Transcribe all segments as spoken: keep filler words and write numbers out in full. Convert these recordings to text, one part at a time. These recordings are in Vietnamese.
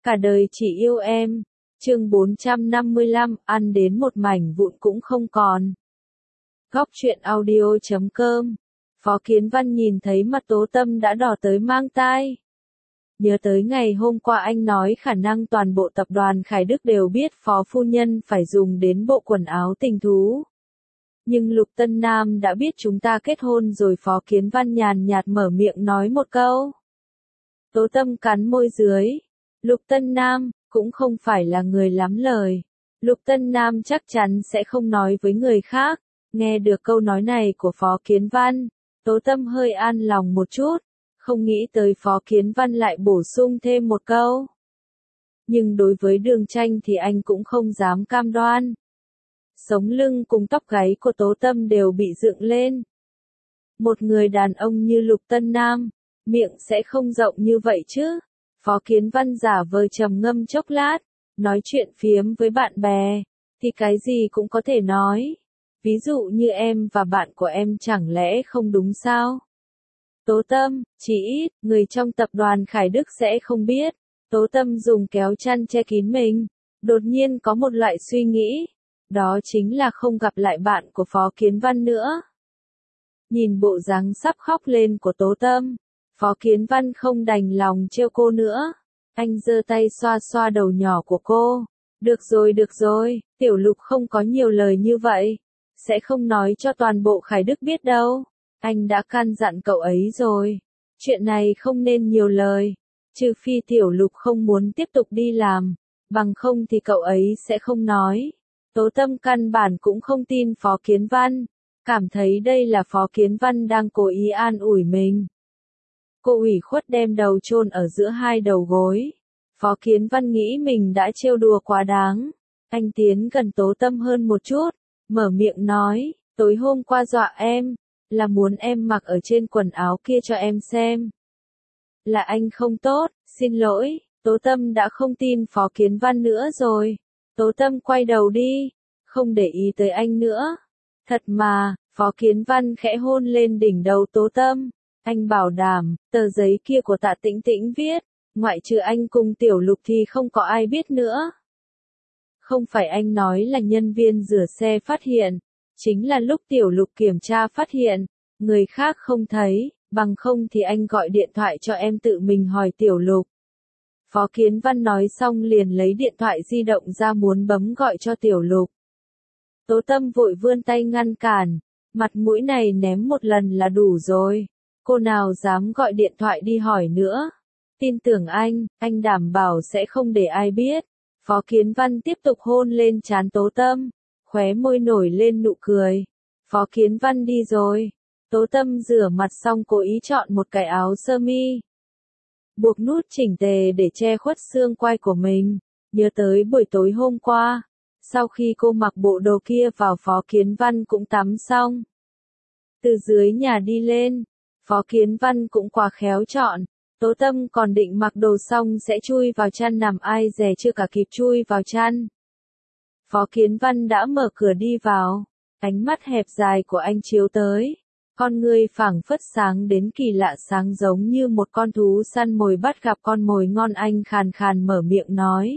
Cả đời chỉ yêu em. Chương bốn trăm năm mươi lăm, ăn đến một mảnh vụn cũng không còn. Góc truyện audio chấm com. Phó Kiến Văn nhìn thấy mặt Tố Tâm đã đỏ tới mang tai. Nhớ tới ngày hôm qua anh nói khả năng toàn bộ tập đoàn Khải Đức đều biết Phó Phu Nhân phải dùng đến bộ quần áo tình thú. Nhưng Lục Tân Nam đã biết chúng ta kết hôn rồi. Phó Kiến Văn nhàn nhạt mở miệng nói một câu. Tố Tâm cắn môi dưới. Lục Tân Nam cũng không phải là người lắm lời. Lục Tân Nam chắc chắn sẽ không nói với người khác. Nghe được câu nói này của Phó Kiến Văn, Tố Tâm hơi an lòng một chút, không nghĩ tới Phó Kiến Văn lại bổ sung thêm một câu. Nhưng đối với Đường Tranh thì anh cũng không dám cam đoan. Sống lưng cùng tóc gáy của Tố Tâm đều bị dựng lên. Một người đàn ông như Lục Tân Nam, miệng sẽ không rộng như vậy chứ. Phó Kiến Văn giả vờ trầm ngâm chốc lát, nói chuyện phiếm với bạn bè, thì cái gì cũng có thể nói. Ví dụ như em và bạn của em chẳng lẽ không đúng sao? Tố Tâm, chỉ ít, người trong tập đoàn Khải Đức sẽ không biết. Tố Tâm dùng kéo chăn che kín mình, đột nhiên có một loại suy nghĩ. Đó chính là không gặp lại bạn của Phó Kiến Văn nữa. Nhìn bộ dáng sắp khóc lên của Tố Tâm, Phó Kiến Văn không đành lòng trêu cô nữa. Anh giơ tay xoa xoa đầu nhỏ của cô. Được rồi được rồi, Tiểu Lục không có nhiều lời như vậy. Sẽ không nói cho toàn bộ Khải Đức biết đâu. Anh đã căn dặn cậu ấy rồi. Chuyện này không nên nhiều lời. Trừ phi Tiểu Lục không muốn tiếp tục đi làm. Bằng không thì cậu ấy sẽ không nói. Tố Tâm căn bản cũng không tin Phó Kiến Văn. Cảm thấy đây là Phó Kiến Văn đang cố ý an ủi mình. Cô ủy khuất đem đầu chôn ở giữa hai đầu gối. Phó Kiến Văn nghĩ mình đã trêu đùa quá đáng. Anh tiến gần Tố Tâm hơn một chút, mở miệng nói, tối hôm qua dọa em, là muốn em mặc ở trên quần áo kia cho em xem. Là anh không tốt, xin lỗi. Tố Tâm đã không tin Phó Kiến Văn nữa rồi. Tố Tâm quay đầu đi, không để ý tới anh nữa. Thật mà, Phó Kiến Văn khẽ hôn lên đỉnh đầu Tố Tâm. Anh bảo đảm, tờ giấy kia của Tạ Tĩnh Tĩnh viết, ngoại trừ anh cùng Tiểu Lục thì không có ai biết nữa. Không phải anh nói là nhân viên rửa xe phát hiện, chính là lúc Tiểu Lục kiểm tra phát hiện, người khác không thấy, bằng không thì anh gọi điện thoại cho em tự mình hỏi Tiểu Lục. Phó Kiến Văn nói xong liền lấy điện thoại di động ra muốn bấm gọi cho Tiểu Lục. Tố Tâm vội vươn tay ngăn cản, mặt mũi này ném một lần là đủ rồi. Cô nào dám gọi điện thoại đi hỏi nữa. Tin tưởng anh, anh đảm bảo sẽ không để ai biết. Phó Kiến Văn tiếp tục hôn lên trán Tố Tâm, khóe môi nổi lên nụ cười. Phó Kiến Văn đi rồi. Tố Tâm rửa mặt xong cố ý chọn một cái áo sơ mi, buộc nút chỉnh tề để che khuất xương quai của mình. Nhớ tới buổi tối hôm qua, sau khi cô mặc bộ đồ kia vào Phó Kiến Văn cũng tắm xong. Từ dưới nhà đi lên, Phó Kiến Văn cũng quá khéo chọn. Tố Tâm còn định mặc đồ xong sẽ chui vào chăn nằm, ai dè chưa cả kịp chui vào chăn. Phó Kiến Văn đã mở cửa đi vào. Ánh mắt hẹp dài của anh chiếu tới. Con người phảng phất sáng đến kỳ lạ, sáng giống như một con thú săn mồi bắt gặp con mồi ngon. Anh khàn khàn mở miệng nói.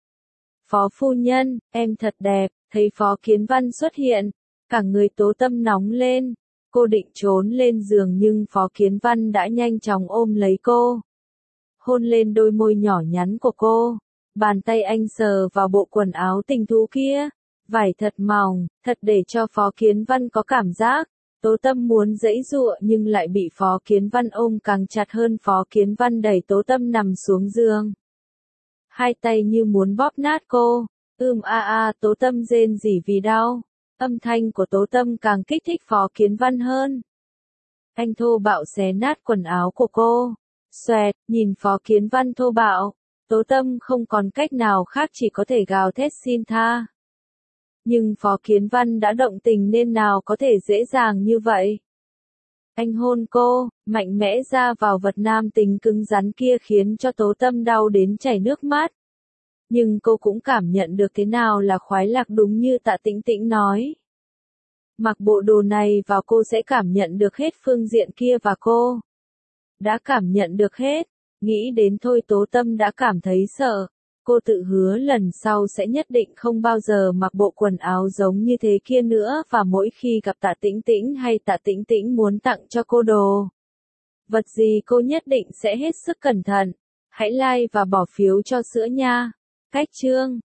Phó Phu Nhân, em thật đẹp. Thấy Phó Kiến Văn xuất hiện, cả người Tố Tâm nóng lên. Cô định trốn lên giường nhưng Phó Kiến Văn đã nhanh chóng ôm lấy cô. Hôn lên đôi môi nhỏ nhắn của cô. Bàn tay anh sờ vào bộ quần áo tình thú kia. Vải thật mỏng, thật để cho Phó Kiến Văn có cảm giác. Tố Tâm muốn giãy giụa nhưng lại bị Phó Kiến Văn ôm càng chặt hơn. Phó Kiến Văn đẩy Tố Tâm nằm xuống giường. Hai tay như muốn bóp nát cô. Ưm a a, Tố Tâm rên rỉ vì đau. Âm thanh của Tố Tâm càng kích thích Phó Kiến Văn hơn. Anh thô bạo xé nát quần áo của cô. Xoẹt, nhìn Phó Kiến Văn thô bạo, Tố Tâm không còn cách nào khác chỉ có thể gào thét xin tha. Nhưng Phó Kiến Văn đã động tình nên nào có thể dễ dàng như vậy. Anh hôn cô, mạnh mẽ ra vào vật nam tính cứng rắn kia khiến cho Tố Tâm đau đến chảy nước mắt. Nhưng cô cũng cảm nhận được thế nào là khoái lạc, đúng như Tạ Tĩnh Tĩnh nói. Mặc bộ đồ này vào cô sẽ cảm nhận được hết phương diện kia và cô đã cảm nhận được hết. Nghĩ đến thôi Tố Tâm đã cảm thấy sợ. Cô tự hứa lần sau sẽ nhất định không bao giờ mặc bộ quần áo giống như thế kia nữa và mỗi khi gặp Tạ Tĩnh Tĩnh hay Tạ Tĩnh Tĩnh muốn tặng cho cô đồ vật gì cô nhất định sẽ hết sức cẩn thận. Hãy like và bỏ phiếu cho sữa nha. Cách chương